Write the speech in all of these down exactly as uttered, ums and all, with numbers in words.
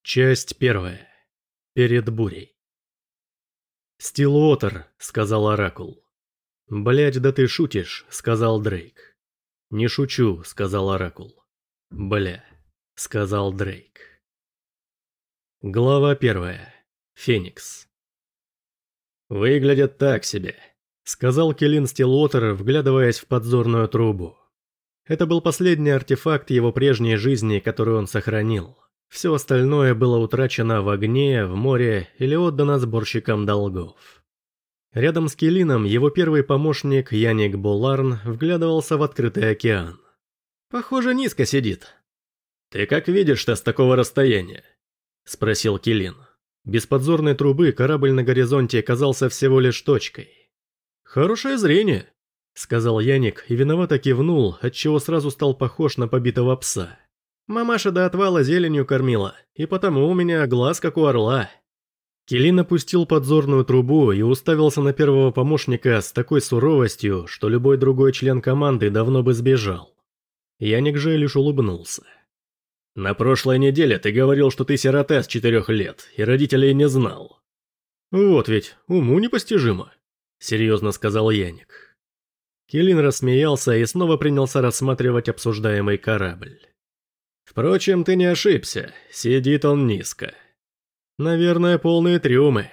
Часть первая. Перед бурей. «Стиллуотер», — сказал Оракул. «Блядь, да ты шутишь», — сказал Дрейк. «Не шучу», — сказал Оракул. «Бля», — сказал Дрейк. Глава первая. Феникс. «Выглядят так себе», — сказал Келин Стиллуотер, вглядываясь в подзорную трубу. Это был последний артефакт его прежней жизни, который он сохранил. Все остальное было утрачено в огне, в море или отдано сборщикам долгов. Рядом с Келином его первый помощник Яник Боларн вглядывался в открытый океан. «Похоже, низко сидит». «Ты как видишь-то с такого расстояния?» – спросил Келин. Без подзорной трубы корабль на горизонте казался всего лишь точкой. «Хорошее зрение», – сказал Яник и виновато кивнул, отчего сразу стал похож на побитого пса. «Мамаша до отвала зеленью кормила, и потому у меня глаз как у орла». Келин опустил подзорную трубу и уставился на первого помощника с такой суровостью, что любой другой член команды давно бы сбежал. Яник же лишь улыбнулся. «На прошлой неделе ты говорил, что ты сирота с четырех лет, и родителей не знал». «Вот ведь, уму непостижимо», — серьезно сказал Яник. Келин рассмеялся и снова принялся рассматривать обсуждаемый корабль. «Впрочем, ты не ошибся, сидит он низко. Наверное, полные трюмы».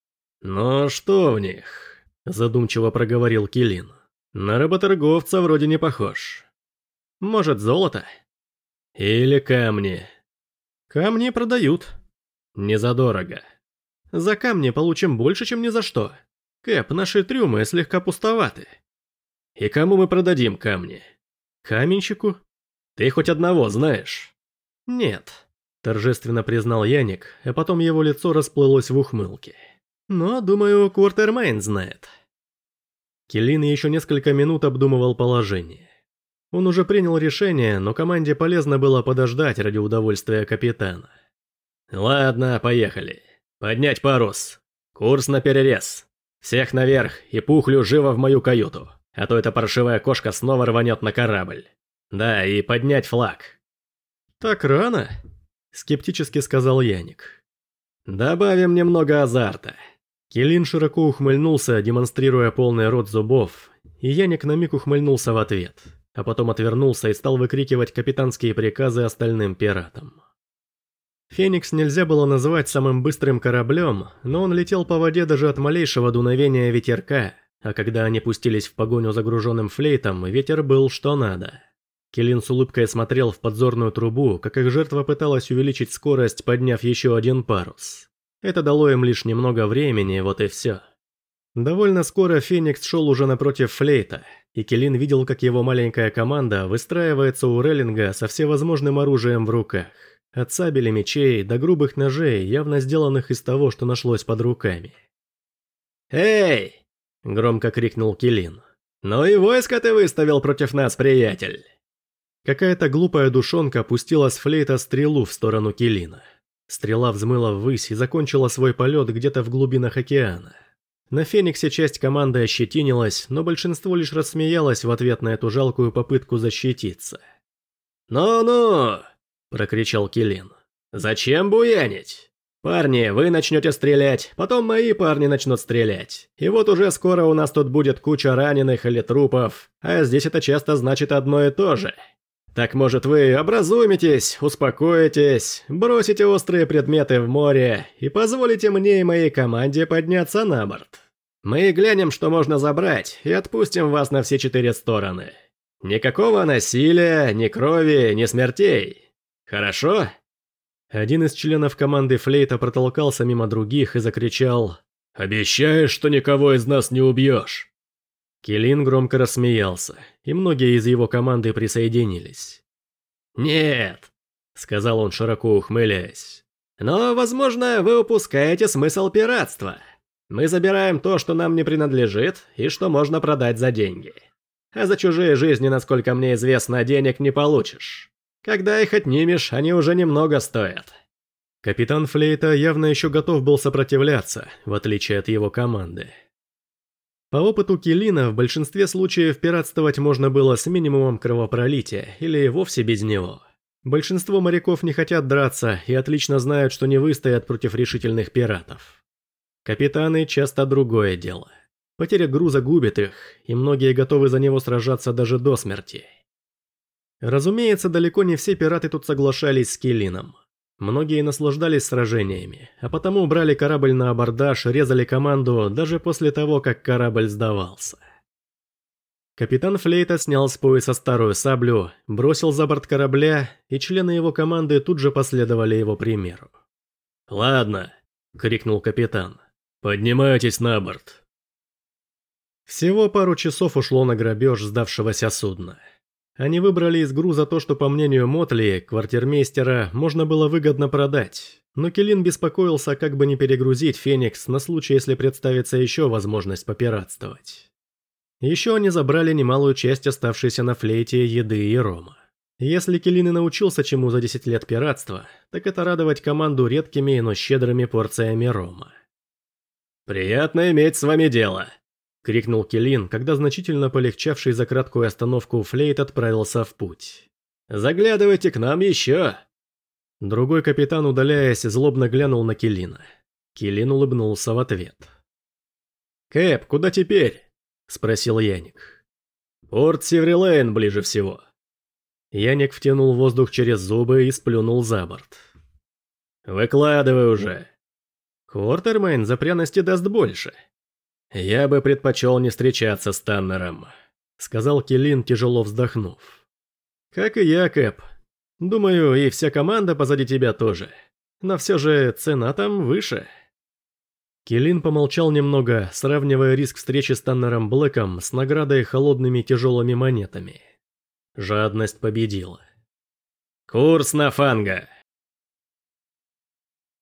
«Но что в них?» – задумчиво проговорил Келин. «На работорговца вроде не похож. Может, золото? Или камни?» «Камни продают. Не задорого. За камни получим больше, чем ни за что. Кэп, наши трюмы слегка пустоваты». «И кому мы продадим камни?» «Каменщику». «Ты хоть одного знаешь?» «Нет», – торжественно признал Яник, а потом его лицо расплылось в ухмылке. «Но, думаю, Квартермайн знает». Келин еще несколько минут обдумывал положение. Он уже принял решение, но команде полезно было подождать ради удовольствия капитана. «Ладно, поехали. Поднять парус. Курс на перерез. Всех наверх и Пухлю живо в мою каюту, а то эта паршивая кошка снова рванет на корабль. Да, и поднять флаг». «Так рано?» – скептически сказал Яник. «Добавим немного азарта». Келин широко ухмыльнулся, демонстрируя полный рот зубов, и Яник на миг ухмыльнулся в ответ, а потом отвернулся и стал выкрикивать капитанские приказы остальным пиратам. Феникс нельзя было назвать самым быстрым кораблем, но он летел по воде даже от малейшего дуновения ветерка, а когда они пустились в погоню за груженным флейтом, ветер был что надо. Келин с улыбкой смотрел в подзорную трубу, как их жертва пыталась увеличить скорость, подняв еще один парус. Это дало им лишь немного времени, вот и все. Довольно скоро Феникс шел уже напротив флейта, и Келин видел, как его маленькая команда выстраивается у рейлинга со всевозможным оружием в руках. От сабель и мечей до грубых ножей, явно сделанных из того, что нашлось под руками. «Эй!» – громко крикнул Келин. «Ну и войско ты выставил против нас, приятель!» Какая-то глупая душонка пустила с флейта стрелу в сторону Келина. Стрела взмыла ввысь и закончила свой полет где-то в глубинах океана. На Фениксе часть команды ощетинилась, но большинство лишь рассмеялось в ответ на эту жалкую попытку защититься. «Ну-ну!» – прокричал Келин. «Зачем буянить? Парни, вы начнете стрелять, потом мои парни начнут стрелять. И вот уже скоро у нас тут будет куча раненых или трупов, а здесь это часто значит одно и то же. Так может вы образумитесь, успокоитесь, бросите острые предметы в море и позволите мне и моей команде подняться на борт. Мы глянем, что можно забрать, и отпустим вас на все четыре стороны. Никакого насилия, ни крови, ни смертей. Хорошо?» Один из членов команды флейта протолкался мимо других и закричал: «Обещаешь, что никого из нас не убьешь?» Келин громко рассмеялся, и многие из его команды присоединились. «Нет», — сказал он, широко ухмыляясь, — «но, возможно, вы упускаете смысл пиратства. Мы забираем то, что нам не принадлежит, и что можно продать за деньги. А за чужие жизни, насколько мне известно, денег не получишь. Когда их отнимешь, они уже немного стоят». Капитан флейта явно еще готов был сопротивляться, в отличие от его команды. По опыту Келина, в большинстве случаев пиратствовать можно было с минимумом кровопролития или вовсе без него. Большинство моряков не хотят драться и отлично знают, что не выстоят против решительных пиратов. Капитаны часто другое дело. Потеря груза губит их, и многие готовы за него сражаться даже до смерти. Разумеется, далеко не все пираты тут соглашались с Келином. Многие наслаждались сражениями, а потому брали корабль на абордаж, резали команду даже после того, как корабль сдавался. Капитан Флейта снял с пояса старую саблю, бросил за борт корабля, и члены его команды тут же последовали его примеру. «Ладно», — крикнул капитан, — «поднимайтесь на борт». Всего пару часов ушло на грабеж сдавшегося судна. Они выбрали из груза то, что, по мнению Мотли, квартирмейстера, можно было выгодно продать, но Келин беспокоился, как бы не перегрузить «Феникс» на случай, если представится еще возможность попиратствовать. Еще они забрали немалую часть оставшейся на Флейте еды и рома. Если Келин и научился чему за десять лет пиратства, так это радовать команду редкими, но щедрыми порциями рома. «Приятно иметь с вами дело», — крикнул Келин, когда значительно полегчавший за краткую остановку Флейт отправился в путь. «Заглядывайте к нам еще!» Другой капитан, удаляясь, злобно глянул на Келина. Келин улыбнулся в ответ. «Кэп, куда теперь?» — спросил Яник. «Порт Севрилейн ближе всего». Яник втянул воздух через зубы и сплюнул за борт. «Выкладывай уже. Квартермейн за пряности даст больше». «Я бы предпочел не встречаться с Таннером», — сказал Келин, тяжело вздохнув. «Как и я, Кэп. Думаю, и вся команда позади тебя тоже. Но все же цена там выше». Келин помолчал немного, сравнивая риск встречи с Таннером Блэком с наградой холодными тяжелыми монетами. Жадность победила. «Курс на Фанга»,